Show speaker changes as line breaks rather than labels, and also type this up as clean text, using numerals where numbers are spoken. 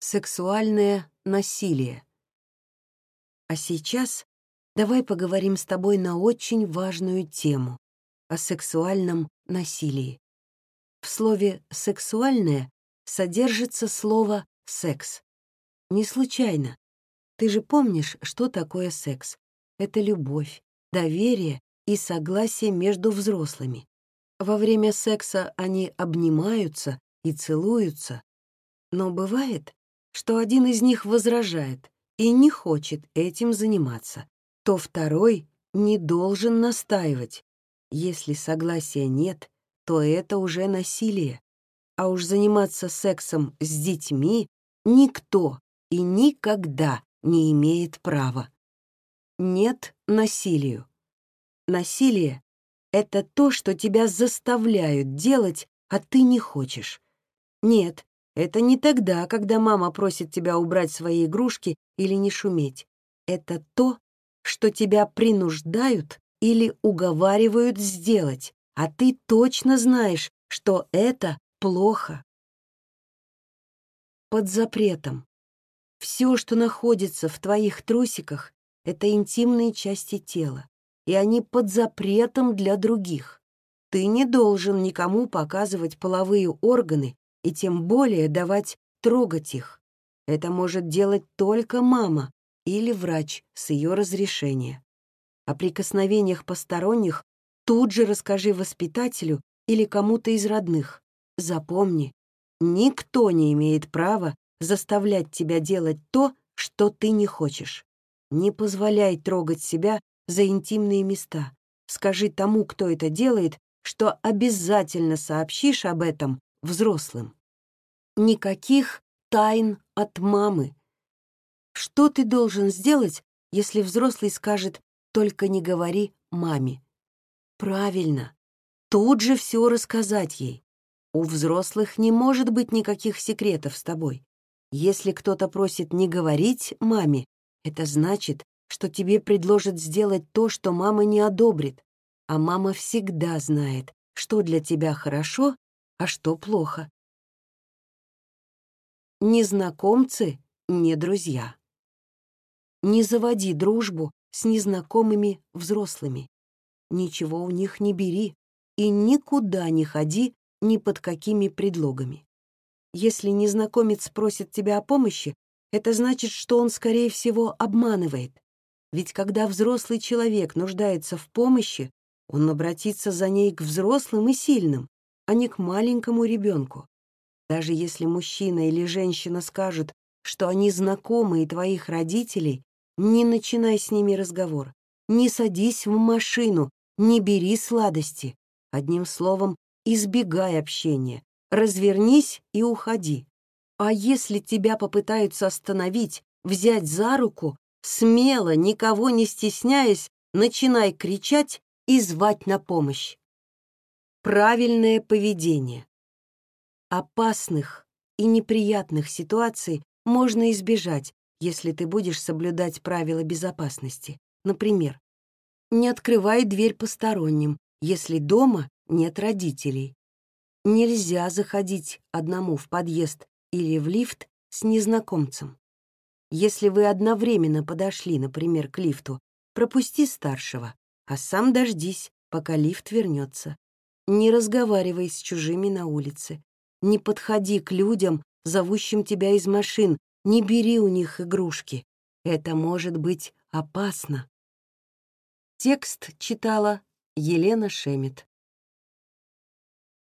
Сексуальное насилие. А сейчас давай поговорим с тобой на очень важную тему — о сексуальном насилии. В слове «сексуальное» содержится слово «секс». Не случайно. Ты же помнишь, что такое секс? Это любовь, доверие и согласие между взрослыми. Во время секса они обнимаются и целуются, но бывает, что один из них возражает и не хочет этим заниматься, то второй не должен настаивать. Если согласия нет, то это уже насилие. А уж заниматься сексом с детьми никто и никогда не имеет права. Нет насилию. Насилие — это то, что тебя заставляют делать, а ты не хочешь. Нет, это не тогда, когда мама просит тебя убрать свои игрушки или не шуметь. Это то, что тебя принуждают или уговаривают сделать, а ты точно знаешь, что это плохо. Под запретом. Все, что находится в твоих трусиках, это интимные части тела, и они под запретом для других. Ты не должен никому показывать половые органы и тем более давать трогать их. Это может делать только мама или врач с ее разрешения. О прикосновениях посторонних тут же расскажи воспитателю или кому-то из родных. Запомни, никто не имеет права заставлять тебя делать то, что ты не хочешь. Не позволяй трогать себя за интимные места. Скажи тому, кто это делает, что обязательно сообщишь об этом взрослым. Никаких тайн от мамы. Что ты должен сделать, если взрослый скажет «только не говори маме»? Правильно, тут же все рассказать ей. У взрослых не может быть никаких секретов с тобой. Если кто-то просит не говорить маме, это значит, что тебе предложат сделать то, что мама не одобрит. А мама всегда знает, что для тебя хорошо, а что плохо. Незнакомцы не друзья. Не заводи дружбу с незнакомыми взрослыми. Ничего у них не бери и никуда не ходи ни под какими предлогами. Если незнакомец просит тебя о помощи, это значит, что он, скорее всего, обманывает. Ведь когда взрослый человек нуждается в помощи, он обратится за ней к взрослым и сильным, а не к маленькому ребенку. Даже если мужчина или женщина скажут, что они знакомые твоих родителей, не начинай с ними разговор, не садись в машину, не бери сладости. Одним словом, избегай общения, развернись и уходи. А если тебя попытаются остановить, взять за руку, смело, никого не стесняясь, начинай кричать и звать на помощь. Правильное поведение. Опасных и неприятных ситуаций можно избежать, если ты будешь соблюдать правила безопасности. Например, не открывай дверь посторонним, если дома нет родителей. Нельзя заходить одному в подъезд или в лифт с незнакомцем. Если вы одновременно подошли, например, к лифту, пропусти старшего, а сам дождись, пока лифт вернется. Не разговаривай с чужими на улице. Не подходи к людям, зовущим тебя из машин, не бери у них игрушки. Это может быть опасно. Текст читала Елена Шемет.